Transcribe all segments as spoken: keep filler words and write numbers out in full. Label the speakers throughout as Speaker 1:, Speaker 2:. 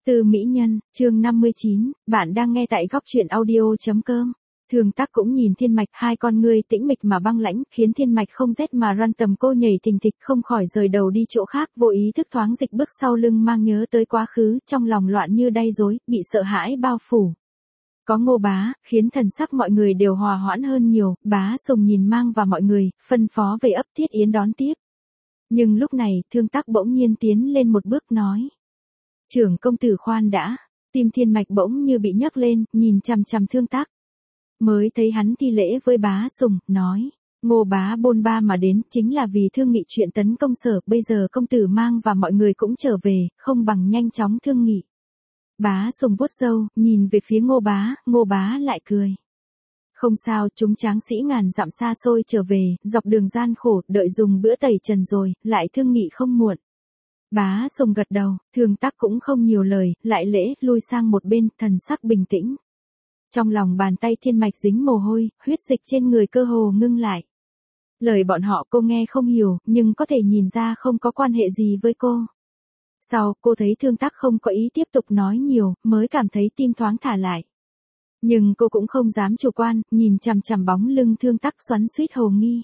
Speaker 1: Từ Mỹ Nhân, chương năm mươi chín, bạn đang nghe tại góc truyện audio.com. Thường Tắc cũng nhìn Thiên Mạch, hai con ngươi tĩnh mịch mà băng lãnh, khiến Thiên Mạch không rét mà run, tầm cô nhảy thình thịch, không khỏi rời đầu đi chỗ khác, vô ý thức thoáng dịch bước sau lưng, mang nhớ tới quá khứ, trong lòng loạn như đay rối, bị sợ hãi bao phủ. Có Ngô Bá, khiến thần sắc mọi người đều hòa hoãn hơn nhiều. Bá Sùng nhìn Mang và mọi người, phân phó về ấp Thiết Yến đón tiếp. Nhưng lúc này, Thương Tắc bỗng nhiên tiến lên một bước nói: "Trưởng công tử khoan đã." Tim Thiên Mạch bỗng như bị nhấc lên, nhìn chằm chằm Thương Tắc. Mới thấy hắn thi lễ với Bá Sùng, nói: "Ngô bá bôn ba mà đến, chính là vì thương nghị chuyện tấn công Sở, bây giờ công tử Mang và mọi người cũng trở về, không bằng nhanh chóng thương nghị." Bá Sùng vuốt râu, nhìn về phía Ngô Bá, Ngô Bá lại cười: "Không sao, chúng tráng sĩ ngàn dặm xa xôi trở về, dọc đường gian khổ, đợi dùng bữa tẩy trần rồi, lại thương nghị không muộn." Bá Sùng gật đầu, Thương Tắc cũng không nhiều lời, lại lễ, lui sang một bên, thần sắc bình tĩnh. Trong lòng bàn tay Thiên Mạch dính mồ hôi, huyết dịch trên người cơ hồ ngưng lại. Lời bọn họ cô nghe không hiểu, nhưng có thể nhìn ra không có quan hệ gì với cô. Sau, cô thấy Thương Tắc không có ý tiếp tục nói nhiều, mới cảm thấy tim thoáng thả lại. Nhưng cô cũng không dám chủ quan, nhìn chằm chằm bóng lưng Thương Tắc xoắn xuýt hồ nghi.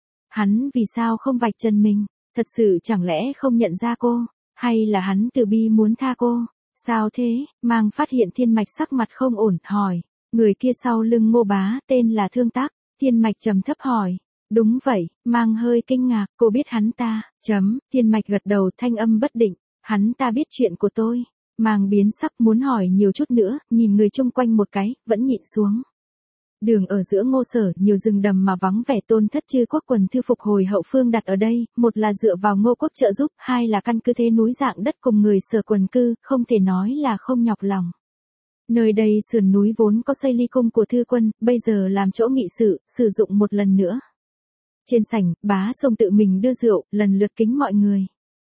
Speaker 1: Hắn vì sao không vạch trần mình? Thật sự chẳng lẽ không nhận ra cô? Hay là hắn từ bi muốn tha cô? Sao thế? Mang phát hiện Thiên Mạch sắc mặt không ổn, hỏi: "Người kia sau lưng Ngô Bá, tên là Thương Tắc?" Thiên Mạch trầm thấp hỏi. "Đúng vậy." Mang hơi kinh ngạc, "Cô biết hắn ta?" Chấm, Thiên Mạch gật đầu, thanh âm bất định: "Hắn ta biết chuyện của tôi." Mang biến sắc, muốn hỏi nhiều chút nữa, nhìn người chung quanh một cái, vẫn nhịn xuống. Đường ở giữa Ngô Sở, nhiều rừng đầm mà vắng vẻ, Tôn Thất Chư Quốc quần thư phục hồi hậu phương đặt ở đây, một là dựa vào Ngô Quốc trợ giúp, hai là căn cứ thế núi dạng đất cùng người Sở quần cư, không thể nói là không nhọc lòng. Nơi đây sườn núi vốn có xây ly cung của thư quân, bây giờ làm chỗ nghị sự, sử dụng một lần nữa. Trên sảnh, Bá Sùng tự mình đưa rượu, lần lượt kính mọi người.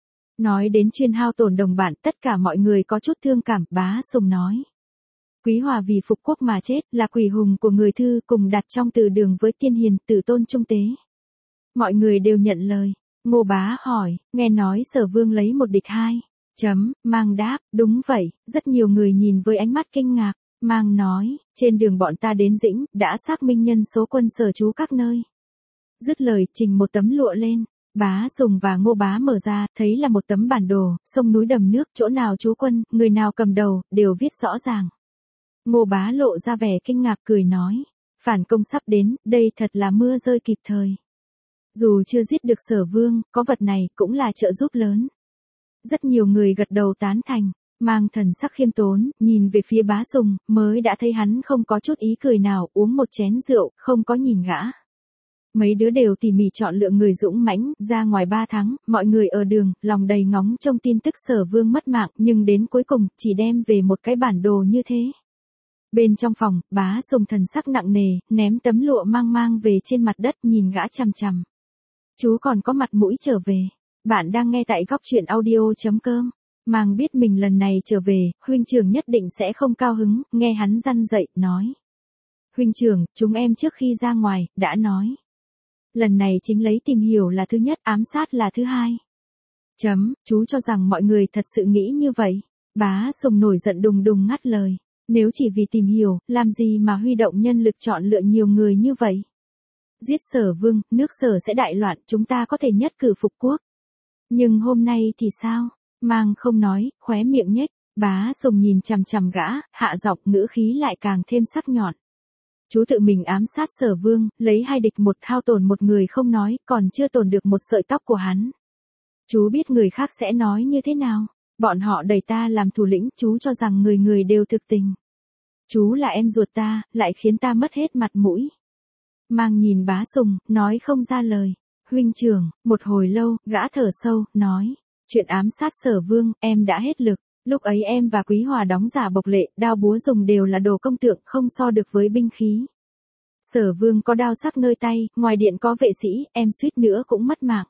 Speaker 1: Nói đến chuyên hao tổn đồng bạn, tất cả mọi người có chút thương cảm. Bá Sùng nói: "Quý Hòa vì phục quốc mà chết, là quỷ hùng của người thư, cùng đặt trong từ đường với tiên hiền, tử tôn trung tế." Mọi người đều nhận lời. Ngô Bá hỏi: "Nghe nói Sở Vương lấy một địch hai?" Chấm, Mang đáp: "Đúng vậy." Rất nhiều người nhìn với ánh mắt kinh ngạc. Mang nói: "Trên đường bọn ta đến Dĩnh, đã xác minh nhân số quân Sở trú các nơi." Dứt lời, trình một tấm lụa lên. Bá Sùng và Ngô Bá mở ra, thấy là một tấm bản đồ, sông núi đầm nước, chỗ nào trú quân, người nào cầm đầu, đều viết rõ ràng. Ngô Bá lộ ra vẻ kinh ngạc, cười nói: "Phản công sắp đến, đây thật là mưa rơi kịp thời. Dù chưa giết được Sở Vương, có vật này cũng là trợ giúp lớn." Rất nhiều người gật đầu tán thành. Mang thần sắc khiêm tốn, nhìn về phía Bá Sùng, mới đã thấy hắn không có chút ý cười nào, uống một chén rượu, không có nhìn gã. Mấy đứa đều tỉ mỉ chọn lựa người dũng mãnh, ra ngoài ba tháng, mọi người ở đường, lòng đầy ngóng trông tin tức Sở Vương mất mạng, nhưng đến cuối cùng, chỉ đem về một cái bản đồ như thế. Bên trong phòng, Bá Sùng thần sắc nặng nề, ném tấm lụa mang mang về trên mặt đất, nhìn gã chằm chằm. "Chú còn có mặt mũi trở về." Bạn đang nghe tại góc truyện audio.com. Mang biết mình lần này trở về, huynh trưởng nhất định sẽ không cao hứng, nghe hắn răn dậy, nói: "Huynh trưởng, chúng em trước khi ra ngoài, đã nói. Lần này chính lấy tìm hiểu là thứ nhất, ám sát là thứ hai." Chấm, chú cho rằng mọi người thật sự nghĩ như vậy? Bá Sùng nổi giận đùng đùng ngắt lời: "Nếu chỉ vì tìm hiểu, làm gì mà huy động nhân lực chọn lựa nhiều người như vậy? Giết Sở Vương, nước Sở sẽ đại loạn, chúng ta có thể nhất cử phục quốc. Nhưng hôm nay thì sao?" Mang không nói, khóe miệng nhếch. Bá Sùng nhìn chằm chằm gã, hạ giọng, ngữ khí lại càng thêm sắc nhọn: "Chú tự mình ám sát Sở Vương, lấy hai địch một, hao tổn một người không nói, còn chưa tổn được một sợi tóc của hắn. Chú biết người khác sẽ nói như thế nào? Bọn họ đẩy ta làm thủ lĩnh, chú cho rằng người người đều thực tình. Chú là em ruột ta, lại khiến ta mất hết mặt mũi." Mang nhìn Bá Sùng, nói không ra lời. "Huynh trưởng." Một hồi lâu, gã thở sâu, nói: "Chuyện ám sát Sở Vương, em đã hết lực. Lúc ấy em và Quý Hòa đóng giả bộc lệ, đao búa dùng đều là đồ công tượng, không so được với binh khí. Sở Vương có đao sắc nơi tay, ngoài điện có vệ sĩ, em suýt nữa cũng mất mạng."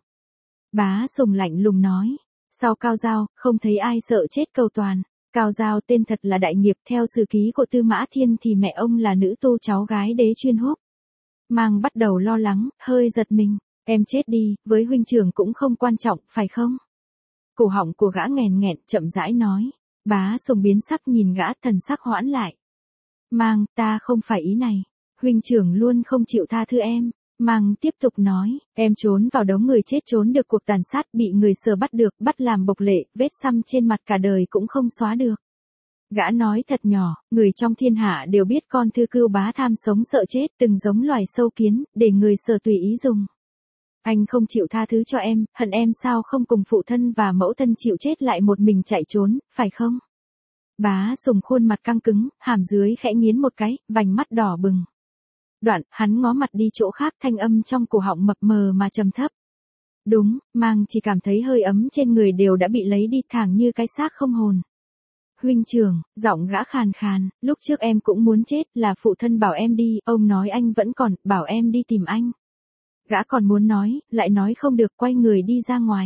Speaker 1: Bá Sùng lạnh lùng nói: "Sau Cao Giao, không thấy ai sợ chết cầu toàn. Cao Giao tên thật là đại nghiệp, theo sử ký của Tư Mã Thiên thì mẹ ông là nữ tu cháu gái đế chuyên húc." Mang bắt đầu lo lắng, hơi giật mình. "Em chết đi, với huynh trưởng cũng không quan trọng, phải không?" Cổ họng của gã nghèn nghẹn, chậm rãi nói: Bá Sùng biến sắc nhìn gã, thần sắc hoãn lại. Mang, ta không phải ý này. Huynh trưởng luôn không chịu tha thứ em. Mang tiếp tục nói, em trốn vào đống người chết, trốn được cuộc tàn sát, bị người Sở bắt được, bắt làm bộc lệ, vết xăm trên mặt cả đời cũng không xóa được. Gã nói thật nhỏ, người trong thiên hạ đều biết con Thư Cưu bá tham sống sợ chết, từng giống loài sâu kiến, để người Sở tùy ý dùng. Anh không chịu tha thứ cho em, hận em sao không cùng phụ thân và mẫu thân chịu chết lại một mình chạy trốn, phải không? Bá Sùng khuôn mặt căng cứng, hàm dưới khẽ nghiến một cái, vành mắt đỏ bừng. Đoạn, hắn ngó mặt đi chỗ khác, thanh âm trong cổ họng mập mờ mà trầm thấp. Đúng, Mang chỉ cảm thấy hơi ấm trên người đều đã bị lấy đi, thẳng như cái xác không hồn. Huynh trưởng, giọng gã khàn khàn, lúc trước em cũng muốn chết, là phụ thân bảo em đi, ông nói anh vẫn còn, bảo em đi tìm anh. Gã còn muốn nói, lại nói không được, quay người đi ra ngoài.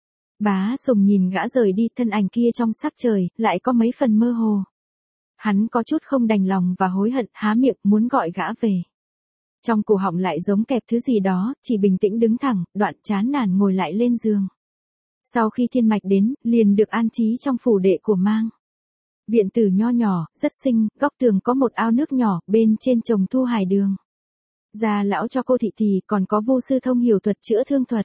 Speaker 1: Bá Sùng nhìn gã rời đi, thân ảnh kia trong sắc trời, lại có mấy phần mơ hồ. Hắn có chút không đành lòng và hối hận, há miệng muốn gọi gã về. Trong cổ họng lại giống kẹp thứ gì đó, chỉ bình tĩnh đứng thẳng, đoạn chán nản ngồi lại lên giường. Sau khi Thiên Mạch đến, liền được an trí trong phủ đệ của Mang. Viện tử nho nhỏ, rất xinh, góc tường có một ao nước nhỏ, bên trên trồng thu hải đường. Gia lão cho cô thị thì còn có vô sư thông hiểu thuật chữa thương thuật.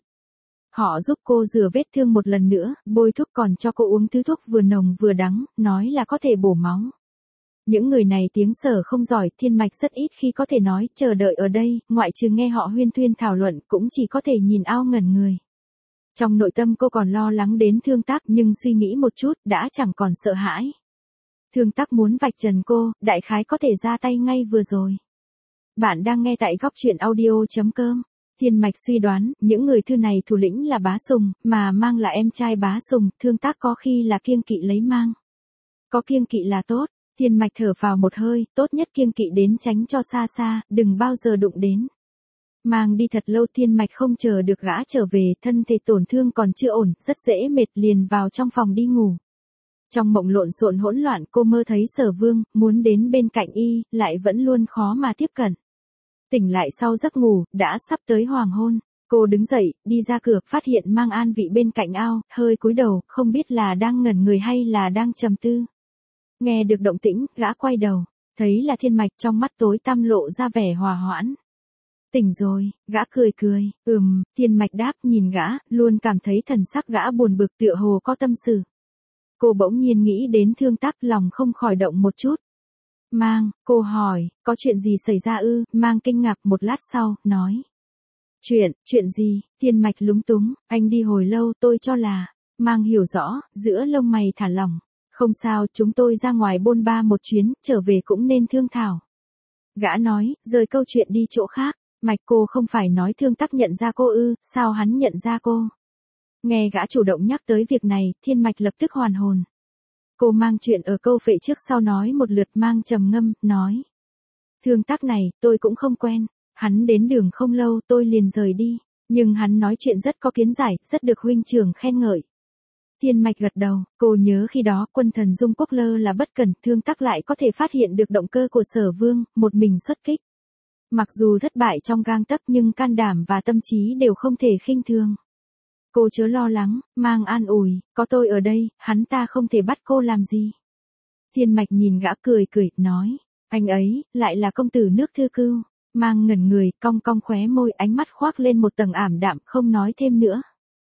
Speaker 1: Họ giúp cô rửa vết thương một lần nữa, bôi thuốc, còn cho cô uống thứ thuốc vừa nồng vừa đắng, nói là có thể bổ máu. Những người này tiếng Sở không giỏi, Thiên Mạch rất ít khi có thể nói, chờ đợi ở đây, ngoại trừ nghe họ huyên thuyên thảo luận, cũng chỉ có thể nhìn ao ngẩn người. Trong nội tâm cô còn lo lắng đến Thương Tác, nhưng suy nghĩ một chút, đã chẳng còn sợ hãi. Thương Tác muốn vạch trần cô, đại khái có thể ra tay ngay vừa rồi. Bạn đang nghe tại góc truyện audio chấm com. Thiên Mạch suy đoán, những người thư này thủ lĩnh là Bá Sùng, mà Mang là em trai Bá Sùng, Thương Tác có khi là kiêng kỵ lấy Mang. Có kiêng kỵ là tốt. Thiên Mạch thở vào một hơi, tốt nhất kiêng kỵ đến tránh cho xa xa, đừng bao giờ đụng đến. Mang đi thật lâu, Thiên Mạch không chờ được gã trở về, thân thể tổn thương còn chưa ổn, rất dễ mệt, liền vào trong phòng đi ngủ. Trong mộng lộn xộn hỗn loạn, cô mơ thấy Sở Vương, muốn đến bên cạnh y, lại vẫn luôn khó mà tiếp cận. Tỉnh lại sau giấc ngủ, đã sắp tới hoàng hôn. Cô đứng dậy, đi ra cửa, phát hiện Mang an vị bên cạnh ao, hơi cúi đầu, không biết là đang ngẩn người hay là đang trầm tư. Nghe được động tĩnh, gã quay đầu, thấy là Thiên Mạch, trong mắt tối tăm lộ ra vẻ hòa hoãn. Tỉnh rồi, gã cười cười, ừm, Thiên Mạch đáp, nhìn gã, luôn cảm thấy thần sắc gã buồn bực, tựa hồ có tâm sự. Cô bỗng nhiên nghĩ đến Thương Tác, lòng không khỏi động một chút. Mang, cô hỏi, có chuyện gì xảy ra ư? Mang kinh ngạc, một lát sau, nói. Chuyện, chuyện gì? Thiên Mạch lúng túng, anh đi hồi lâu, tôi cho là. Mang hiểu rõ, giữa lông mày thả lỏng. Không sao, chúng tôi ra ngoài bôn ba một chuyến, trở về cũng nên thương thảo. Gã nói, rời câu chuyện đi chỗ khác. Mạch, cô không phải nói Thương Tác nhận ra cô ư, sao hắn nhận ra cô? Nghe gã chủ động nhắc tới việc này, Thiên Mạch lập tức hoàn hồn. Cô Mang chuyện ở câu phệ trước sau nói một lượt, Mang trầm ngâm, nói. Thương Tác này, tôi cũng không quen. Hắn đến đường không lâu, tôi liền rời đi. Nhưng hắn nói chuyện rất có kiến giải, rất được huynh trưởng khen ngợi. Thiên Mạch gật đầu, cô nhớ khi đó quân thần Dung Quốc lơ là bất cẩn, Thương Tác lại có thể phát hiện được động cơ của Sở Vương, một mình xuất kích. Mặc dù thất bại trong gang tấc nhưng can đảm và tâm trí đều không thể khinh thường. Cô chớ lo lắng, Mang an ủi, có tôi ở đây, hắn ta không thể bắt cô làm gì. Thiên Mạch nhìn gã cười cười, nói, anh ấy, lại là công tử nước Thư Cưu. Mang ngẩn người, cong cong khóe môi, ánh mắt khoác lên một tầng ảm đạm, không nói thêm nữa.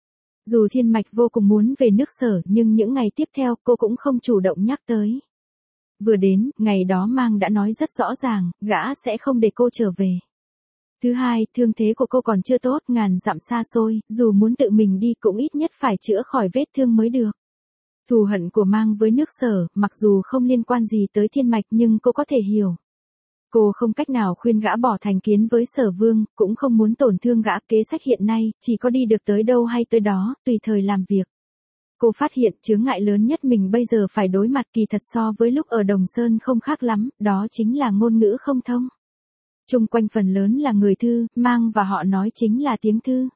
Speaker 1: Dù Thiên Mạch vô cùng muốn về nước Sở, nhưng những ngày tiếp theo cô cũng không chủ động nhắc tới. Vừa đến, ngày đó Mang đã nói rất rõ ràng, gã sẽ không để cô trở về. Thứ hai, thương thế của cô còn chưa tốt, ngàn dặm xa xôi, dù muốn tự mình đi cũng ít nhất phải chữa khỏi vết thương mới được. Thù hận của Mang với nước Sở, mặc dù không liên quan gì tới Thiên Mạch nhưng cô có thể hiểu. Cô không cách nào khuyên gã bỏ thành kiến với Sở Vương, cũng không muốn tổn thương gã, kế sách hiện nay, chỉ có đi được tới đâu hay tới đó, tùy thời làm việc. Cô phát hiện chướng ngại lớn nhất mình bây giờ phải đối mặt kỳ thật so với lúc ở Đồng Sơn không khác lắm, đó chính là ngôn ngữ không thông. Chung quanh phần lớn là người Thư, Mang và họ nói chính là tiếng Thư.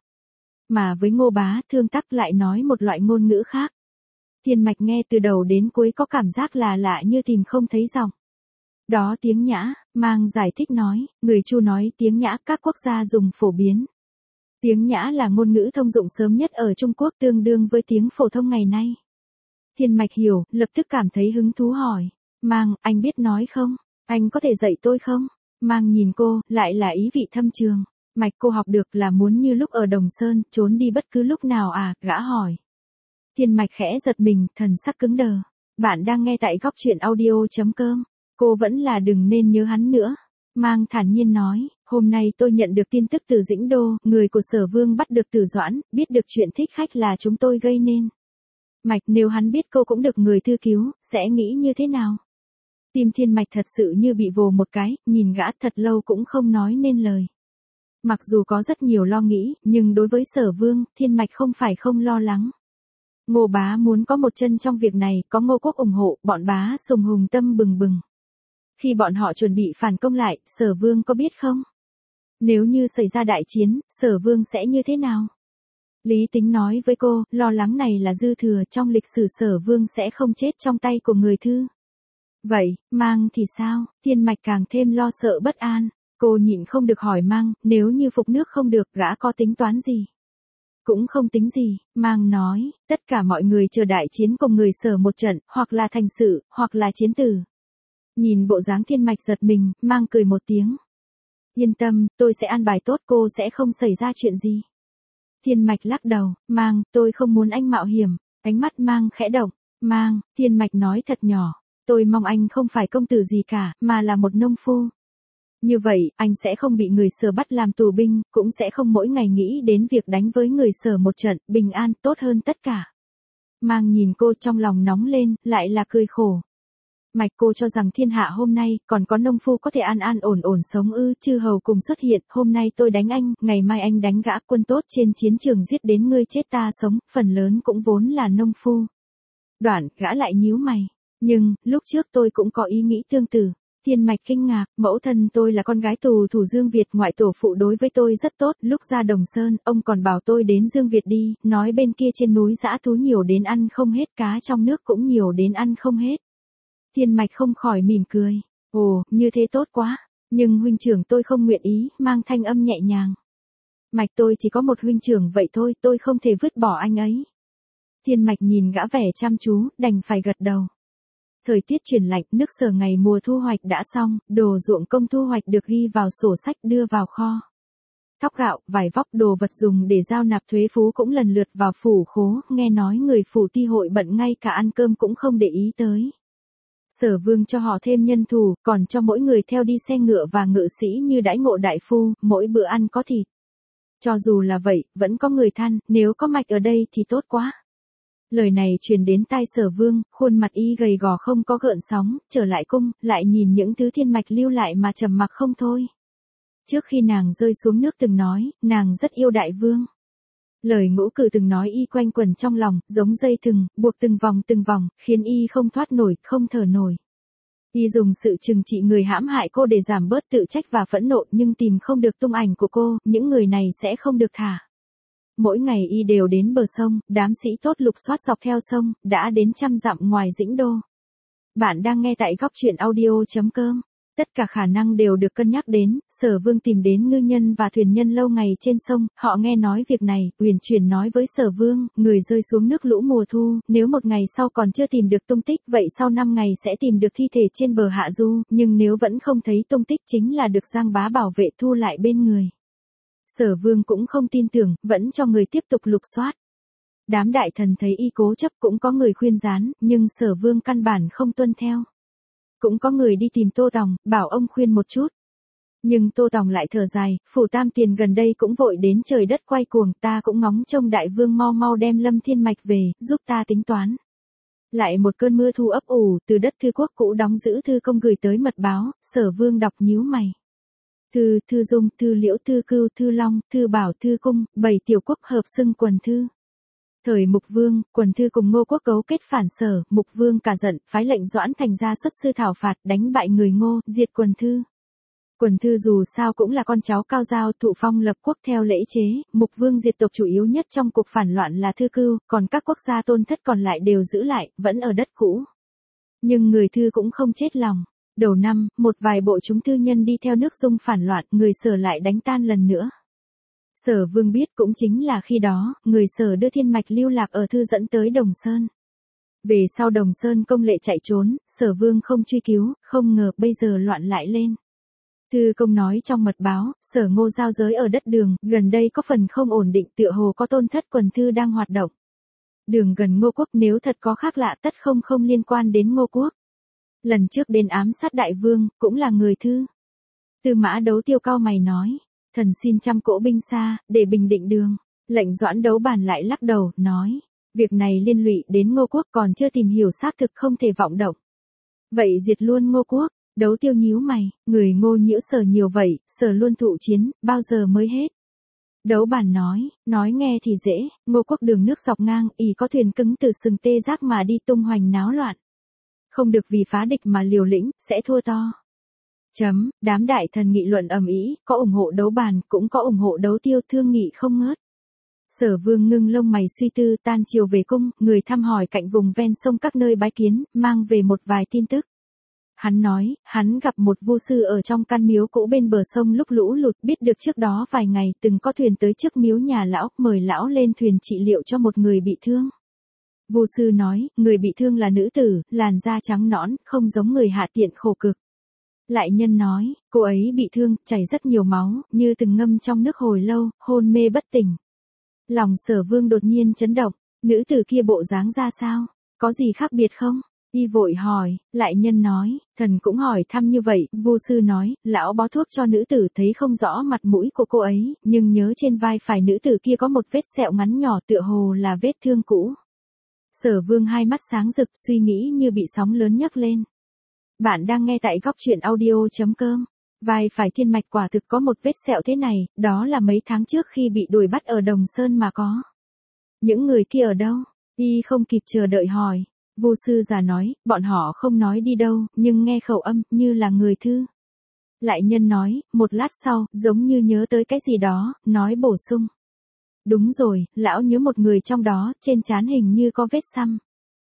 Speaker 1: Mà với Ngô Bá, Thương Tác lại nói một loại ngôn ngữ khác. Thiên Mạch nghe từ đầu đến cuối có cảm giác là lạ như tìm không thấy giọng. Đó tiếng Nhã, Mang giải thích nói, người Chu nói tiếng Nhã các quốc gia dùng phổ biến. Tiếng Nhã là ngôn ngữ thông dụng sớm nhất ở Trung Quốc, tương đương với tiếng phổ thông ngày nay. Thiên Mạch hiểu, lập tức cảm thấy hứng thú hỏi. Mang, anh biết nói không? Anh có thể dạy tôi không? Mang nhìn cô, lại là ý vị thâm trường. Mạch cô học được là muốn như lúc ở Đồng Sơn, trốn đi bất cứ lúc nào à, gã hỏi. Thiên Mạch khẽ giật mình, thần sắc cứng đờ. Bạn đang nghe tại góc truyện audio.com. Cô vẫn là đừng nên nhớ hắn nữa. Mang thản nhiên nói, hôm nay tôi nhận được tin tức từ Dĩnh Đô, người của Sở Vương bắt được Từ Doãn, biết được chuyện thích khách là chúng tôi gây nên. Mạch, nếu hắn biết cô cũng được người thư cứu, sẽ nghĩ như thế nào? Tim Thiên Mạch thật sự như bị vồ một cái, nhìn gã thật lâu cũng không nói nên lời. Mặc dù có rất nhiều lo nghĩ, nhưng đối với Sở Vương, Thiên Mạch không phải không lo lắng. Ngô bá muốn có một chân trong việc này, có Ngô Quốc ủng hộ, bọn bá sùng hùng tâm bừng bừng. Khi bọn họ chuẩn bị phản công lại, Sở Vương có biết không? Nếu như xảy ra đại chiến, Sở Vương sẽ như thế nào? Lý Tính nói với cô, lo lắng này là dư thừa, trong lịch sử Sở Vương sẽ không chết trong tay của người thư. Vậy, Mang thì sao? Thiên Mạch càng thêm lo sợ bất an. Cô nhịn không được hỏi Mang, nếu như phục nước không được, gã có tính toán gì? Cũng không tính gì, Mang nói, tất cả mọi người chờ đại chiến cùng người Sở một trận, hoặc là thành sự, hoặc là chiến tử. Nhìn bộ dáng Thiên Mạch giật mình, Mang cười một tiếng. Yên tâm, tôi sẽ an bài tốt, cô sẽ không xảy ra chuyện gì. Thiên Mạch lắc đầu, Mang, tôi không muốn anh mạo hiểm. Ánh mắt Mang khẽ động. Mang, Thiên Mạch nói thật nhỏ, tôi mong anh không phải công tử gì cả, mà là một nông phu. Như vậy, anh sẽ không bị người Sở bắt làm tù binh, cũng sẽ không mỗi ngày nghĩ đến việc đánh với người Sở một trận, bình an, tốt hơn tất cả. Mang nhìn cô trong lòng nóng lên, lại là cười khổ. Mạch, cô cho rằng thiên hạ hôm nay, còn có nông phu có thể an an ổn ổn sống ư? Chư hầu cùng xuất hiện, hôm nay tôi đánh anh, ngày mai anh đánh gã, quân tốt trên chiến trường giết đến ngươi chết ta sống, phần lớn cũng vốn là nông phu. Đoạn, gã lại nhíu mày. Nhưng, lúc trước tôi cũng có ý nghĩ tương tự. Thiên Mạch kinh ngạc, mẫu thân tôi là con gái tù thủ Dương Việt, ngoại tổ phụ đối với tôi rất tốt, lúc ra Đồng Sơn, ông còn bảo tôi đến Dương Việt đi, nói bên kia trên núi dã thú nhiều đến ăn không hết, cá trong nước cũng nhiều đến ăn không hết. Thiên Mạch không khỏi mỉm cười, ồ, như thế tốt quá, nhưng huynh trưởng tôi không nguyện ý, Mang thanh âm nhẹ nhàng. Mạch, tôi chỉ có một huynh trưởng vậy thôi, tôi không thể vứt bỏ anh ấy. Thiên Mạch nhìn gã vẻ chăm chú, đành phải gật đầu. Thời tiết chuyển lạnh, nước Sở ngày mùa thu hoạch đã xong, đồ ruộng công thu hoạch được ghi vào sổ sách đưa vào kho. Thóc gạo, vải vóc, đồ vật dùng để giao nạp thuế phú cũng lần lượt vào phủ khố, nghe nói người phủ ti hội bận ngay cả ăn cơm cũng không để ý tới. Sở Vương cho họ thêm nhân thủ, còn cho mỗi người theo đi xe ngựa và ngự sĩ như đãi ngộ đại phu, mỗi bữa ăn có thịt. Cho dù là vậy, vẫn có người than, nếu có Mạch ở đây thì tốt quá. Lời này truyền đến tai Sở Vương, khuôn mặt y gầy gò không có gợn sóng, trở lại cung, lại nhìn những thứ Thiên Mạch lưu lại mà trầm mặc không thôi. Trước khi nàng rơi xuống nước từng nói, nàng rất yêu đại vương. Lời ngũ cử từng nói y quanh quẩn trong lòng, giống dây thừng, buộc từng vòng từng vòng, khiến y không thoát nổi, không thở nổi. Y dùng sự trừng trị người hãm hại cô để giảm bớt tự trách và phẫn nộ, nhưng tìm không được tung ảnh của cô, những người này sẽ không được thả. Mỗi ngày y đều đến bờ sông, đám sĩ tốt lục soát dọc theo sông, đã đến trăm dặm ngoài Dĩnh Đô. Bạn đang nghe tại góc truyện audio.com. Tất cả khả năng đều được cân nhắc đến, Sở Vương tìm đến ngư nhân và thuyền nhân lâu ngày trên sông, họ nghe nói việc này, uyển chuyển nói với Sở Vương, người rơi xuống nước lũ mùa thu, nếu một ngày sau còn chưa tìm được tung tích, vậy sau năm ngày sẽ tìm được thi thể trên bờ hạ du, nhưng nếu vẫn không thấy tung tích chính là được Giang Bá bảo vệ thu lại bên người. Sở Vương cũng không tin tưởng, vẫn cho người tiếp tục lục soát. Đám đại thần thấy y cố chấp cũng có người khuyên gián, nhưng Sở Vương căn bản không tuân theo. Cũng có người đi tìm Tô Tòng, bảo ông khuyên một chút. Nhưng Tô Tòng lại thở dài, phủ Tam Tiền gần đây cũng vội đến trời đất quay cuồng, ta cũng ngóng trông đại vương mau mau đem Lâm Thiên Mạch về, giúp ta tính toán. Lại một cơn mưa thu ấp ủ, từ đất thư quốc cũ đóng giữ thư công gửi tới mật báo, Sở Vương đọc nhíu mày. Thư, Thư Dung, Thư Liễu, Thư Cưu, Thư Long, Thư Bảo, Thư Cung, bảy tiểu quốc hợp xưng quần thư. Thời Mục Vương, quần thư cùng Ngô quốc cấu kết phản Sở, Mục Vương cả giận, phái lệnh Doãn Thành ra xuất sư thảo phạt, đánh bại người Ngô, diệt quần thư. Quần thư dù sao cũng là con cháu Cao Giao, thụ phong lập quốc theo lễ chế, Mục Vương diệt tộc chủ yếu nhất trong cuộc phản loạn là Thư Cưu, còn các quốc gia tôn thất còn lại đều giữ lại, vẫn ở đất cũ. Nhưng người Thư cũng không chết lòng. Đầu năm, một vài bộ chúng thư nhân đi theo nước Dung phản loạn, người Sở lại đánh tan lần nữa. Sở Vương biết cũng chính là khi đó, người Sở đưa Thiên Mạch lưu lạc ở Thư dẫn tới Đồng Sơn. Về sau Đồng Sơn công lệ chạy trốn, Sở Vương không truy cứu, không ngờ bây giờ loạn lại lên. Thư công nói trong mật báo, Sở Ngô giao giới ở đất Đường, gần đây có phần không ổn định, tựa hồ có tôn thất quần thư đang hoạt động. Đường gần Ngô Quốc, nếu thật có khác lạ tất không không liên quan đến Ngô Quốc. Lần trước đến ám sát đại vương, cũng là người Thư. Tư Mã Đấu Tiêu cao mày nói, thần xin trăm cỗ binh xa, để bình định Đường. Lệnh Doãn Đấu Bàn lại lắc đầu, nói, việc này liên lụy đến Ngô Quốc còn chưa tìm hiểu xác thực, không thể vọng động. Vậy diệt luôn Ngô Quốc. Đấu Tiêu nhíu mày, người Ngô nhiễu Sở nhiều vậy, Sở luôn thụ chiến, bao giờ mới hết? Đấu Bàn nói, nói nghe thì dễ, Ngô Quốc đường nước dọc ngang, ỷ có thuyền cứng từ sừng tê giác mà đi tung hoành náo loạn. Không được vì phá địch mà liều lĩnh, sẽ thua to. Chấm, đám đại thần nghị luận ầm ĩ, có ủng hộ Đấu Bàn, cũng có ủng hộ Đấu Tiêu, thương nghị không ngớt. Sở Vương ngưng lông mày suy tư, tan chiều về cung, người thăm hỏi cạnh vùng ven sông các nơi bái kiến, mang về một vài tin tức. Hắn nói, hắn gặp một vu sư ở trong căn miếu cũ bên bờ sông lúc lũ lụt, biết được trước đó vài ngày từng có thuyền tới trước miếu nhà lão, mời lão lên thuyền trị liệu cho một người bị thương. Vu sư nói, người bị thương là nữ tử, làn da trắng nõn, không giống người hạ tiện khổ cực. Lại nhân nói, cô ấy bị thương, chảy rất nhiều máu, như từng ngâm trong nước hồi lâu, hôn mê bất tỉnh. Lòng Sở Vương đột nhiên chấn động, nữ tử kia bộ dáng ra sao, có gì khác biệt không? Y vội hỏi, lại nhân nói, thần cũng hỏi thăm như vậy, vu sư nói, lão bó thuốc cho nữ tử thấy không rõ mặt mũi của cô ấy, nhưng nhớ trên vai phải nữ tử kia có một vết sẹo ngắn nhỏ tựa hồ là vết thương cũ. Sở Vương hai mắt sáng rực, suy nghĩ như bị sóng lớn nhấc lên. Bạn đang nghe tại góc truyện audio.com. Vai phải Thiên Mạch quả thực có một vết sẹo thế này, đó là mấy tháng trước khi bị đuổi bắt ở Đồng Sơn mà có. Những người kia ở đâu? Y không kịp chờ đợi hỏi. Vu sư già nói, bọn họ không nói đi đâu, nhưng nghe khẩu âm, như là người Thư. Lại nhân nói, một lát sau, giống như nhớ tới cái gì đó, nói bổ sung. Đúng rồi, lão nhớ một người trong đó, trên trán hình như có vết xăm.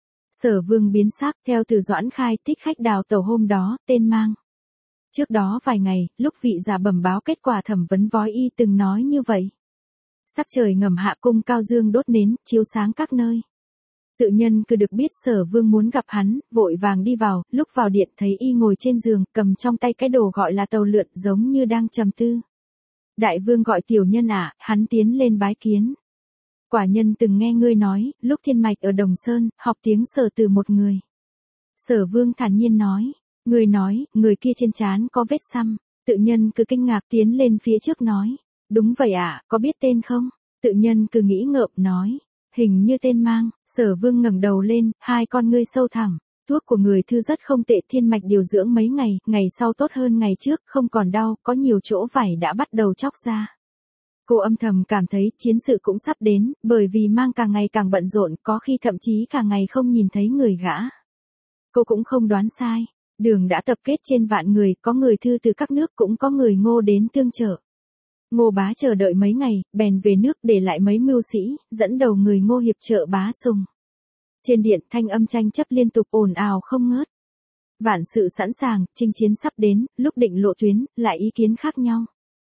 Speaker 1: Sở Vương biến sắc, theo từ Doãn khai, thích khách đào tẩu hôm đó, tên Mang. Trước đó vài ngày, lúc vị già bẩm báo kết quả thẩm vấn vói y từng nói như vậy. Sắc trời ngầm hạ, cung cao dương đốt nến, chiếu sáng các nơi. Tự nhân cứ được biết Sở Vương muốn gặp hắn, vội vàng đi vào, lúc vào điện thấy y ngồi trên giường, cầm trong tay cái đồ gọi là tàu lượn, giống như đang trầm tư. Đại vương gọi tiểu nhân ạ, à, hắn tiến lên bái kiến. Quả nhân từng nghe ngươi nói, lúc Thiên Mạch ở Đồng Sơn, học tiếng Sở từ một người. Sở Vương thản nhiên nói, ngươi nói, người kia trên trán có vết xăm, tự nhân cứ kinh ngạc tiến lên phía trước nói, đúng vậy ạ, à, có biết tên không? Tự nhân cứ nghĩ ngợm nói, hình như tên Mang. Sở Vương ngẩng đầu lên, hai con ngươi sâu thẳm, thuốc của người Thư rất không tệ, Thiên Mạch điều dưỡng mấy ngày, ngày sau tốt hơn ngày trước, không còn đau, có nhiều chỗ vải đã bắt đầu chóc ra. Cô âm thầm cảm thấy chiến sự cũng sắp đến, bởi vì Mang càng ngày càng bận rộn, có khi thậm chí cả ngày không nhìn thấy người gã. Cô cũng không đoán sai, Đường đã tập kết trên vạn người, có người Thư từ các nước, cũng có người Ngô đến tương trợ. Ngô Bá chờ đợi mấy ngày, bèn về nước để lại mấy mưu sĩ, dẫn đầu người Ngô hiệp trợ Bá Sùng. Trên điện thanh âm tranh chấp liên tục ồn ào không ngớt. Vạn sự sẵn sàng, chinh chiến sắp đến, lúc định lộ tuyến, lại ý kiến khác nhau.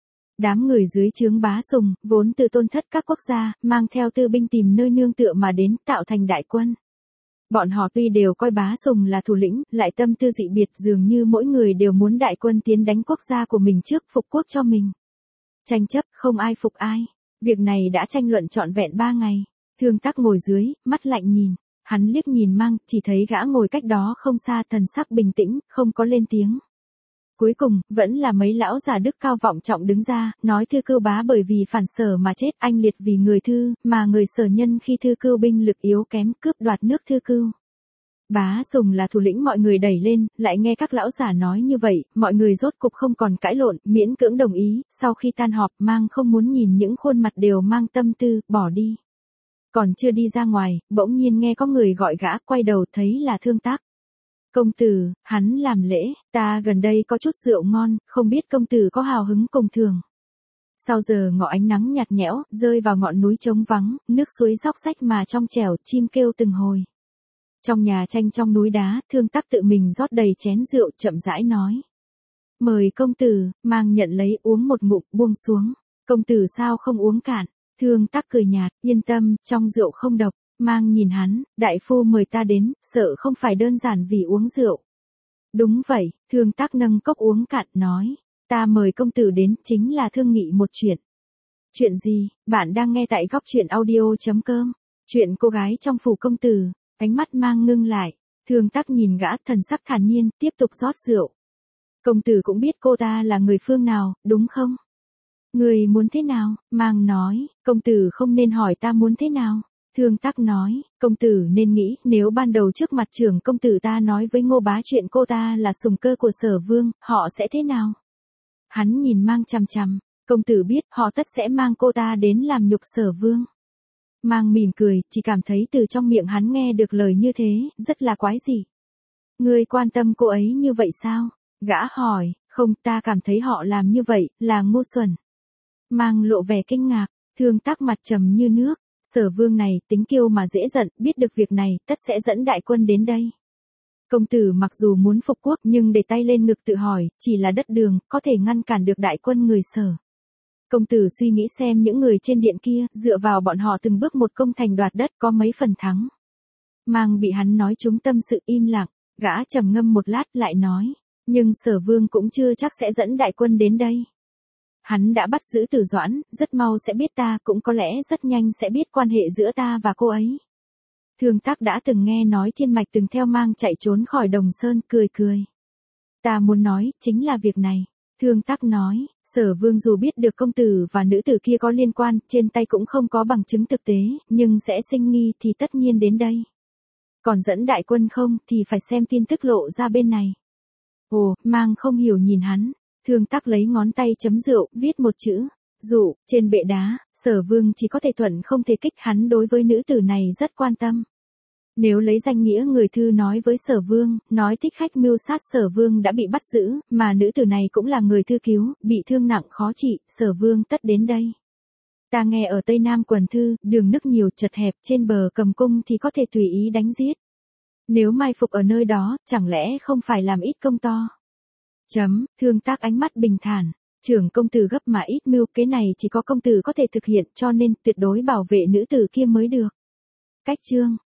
Speaker 1: Đám người dưới trướng Bá Sùng, vốn từ tôn thất các quốc gia, mang theo tư binh tìm nơi nương tựa mà đến, tạo thành đại quân. Bọn họ tuy đều coi Bá Sùng là thủ lĩnh, lại tâm tư dị biệt, dường như mỗi người đều muốn đại quân tiến đánh quốc gia của mình trước, phục quốc cho mình. Tranh chấp, không ai phục ai. Việc này đã tranh luận trọn vẹn ba ngày. Thương Tắc ngồi dưới, mắt lạnh nhìn. Hắn liếc nhìn Mang, chỉ thấy gã ngồi cách đó không xa, thần sắc bình tĩnh, không có lên tiếng. Cuối cùng, vẫn là mấy lão già đức cao vọng trọng đứng ra, nói Thư Cưu bá bởi vì phản Sở mà chết, anh liệt vì người Thư, mà người Sở nhân khi Thư Cưu binh lực yếu kém, cướp đoạt nước Thư Cưu. Bá Sùng là thủ lĩnh mọi người đẩy lên, lại nghe các lão giả nói như vậy, mọi người rốt cục không còn cãi lộn, miễn cưỡng đồng ý, sau khi tan họp, Mang không muốn nhìn những khuôn mặt đều mang tâm tư, bỏ đi. Còn chưa đi ra ngoài, bỗng nhiên nghe có người gọi gã, quay đầu thấy là Thương Tắc. Công tử, hắn làm lễ, ta gần đây có chút rượu ngon, không biết công tử có hào hứng cùng thường. Sau giờ ngọ ánh nắng nhạt nhẽo, rơi vào ngọn núi trống vắng, nước suối róc rách mà trong trẻo, chim kêu từng hồi. Trong nhà tranh trong núi đá, Thương Tắc tự mình rót đầy chén rượu, chậm rãi nói. Mời công tử, Mang nhận lấy uống một ngụm, buông xuống. Công tử sao không uống cạn? Thương Tắc cười nhạt, yên tâm, trong rượu không độc. Mang nhìn hắn, đại phu mời ta đến, sợ không phải đơn giản vì uống rượu. Đúng vậy, Thương Tắc nâng cốc uống cạn nói, ta mời công tử đến chính là thương nghị một chuyện. Chuyện gì? Bạn đang nghe tại góc chuyện audio.com. Chuyện cô gái trong phủ công tử. Ánh mắt Mang ngưng lại. Thương Tắc nhìn gã, thần sắc thản nhiên, tiếp tục rót rượu. Công tử cũng biết cô ta là người phương nào, đúng không? Người muốn thế nào? Mang nói, công tử không nên hỏi ta muốn thế nào. Thương Tắc nói, công tử nên nghĩ, nếu ban đầu trước mặt trưởng công tử ta nói với Ngô Bá chuyện cô ta là sùng cơ của Sở Vương, họ sẽ thế nào? Hắn nhìn Mang chằm chằm, công tử biết họ tất sẽ mang cô ta đến làm nhục Sở Vương. Mang mỉm cười, chỉ cảm thấy từ trong miệng hắn nghe được lời như thế, rất là quái dị. Ngươi quan tâm cô ấy như vậy sao? Gã hỏi, không, ta cảm thấy họ làm như vậy, là ngu xuẩn. Mang lộ vẻ kinh ngạc, Thương Tắc mặt trầm như nước. Sở Vương này tính kiêu mà dễ giận, biết được việc này, tất sẽ dẫn đại quân đến đây. Công tử mặc dù muốn phục quốc nhưng để tay lên ngực tự hỏi, chỉ là đất đường, có thể ngăn cản được đại quân người Sở. Công tử suy nghĩ xem những người trên điện kia, dựa vào bọn họ từng bước một công thành đoạt đất có mấy phần thắng. Mang bị hắn nói trúng tâm sự im lặng, gã trầm ngâm một lát lại nói, nhưng Sở Vương cũng chưa chắc sẽ dẫn đại quân đến đây. Hắn đã bắt giữ Tử Doãn, rất mau sẽ biết ta, cũng có lẽ rất nhanh sẽ biết quan hệ giữa ta và cô ấy. Thương Tắc đã từng nghe nói Thiên Mạch từng theo Mang chạy trốn khỏi Đồng Sơn, cười cười. Ta muốn nói, chính là việc này. Thương Tắc nói, Sở Vương dù biết được công tử và nữ tử kia có liên quan, trên tay cũng không có bằng chứng thực tế, nhưng sẽ sinh nghi thì tất nhiên đến đây. Còn dẫn đại quân không, thì phải xem tin tức lộ ra bên này. Ồ, Mang không hiểu nhìn hắn. Thương Tắc lấy ngón tay chấm rượu, viết một chữ, dụ, trên bệ đá. Sở Vương chỉ có thể thuận không thể kích, hắn đối với nữ tử này rất quan tâm. Nếu lấy danh nghĩa người thư nói với Sở Vương, nói thích khách mưu sát Sở Vương đã bị bắt giữ, mà nữ tử này cũng là người thư cứu, bị thương nặng khó trị, Sở Vương tất đến đây. Ta nghe ở Tây Nam Quần Thư, đường nước nhiều chật hẹp, trên bờ Cầm Cung thì có thể tùy ý đánh giết. Nếu mai phục ở nơi đó, chẳng lẽ không phải làm ít công to? Chấm, Thương Tắc ánh mắt bình thản, trưởng công tử gấp mà ít mưu, cái này chỉ có công tử có thể thực hiện, cho nên tuyệt đối bảo vệ nữ tử kia mới được. Cách chương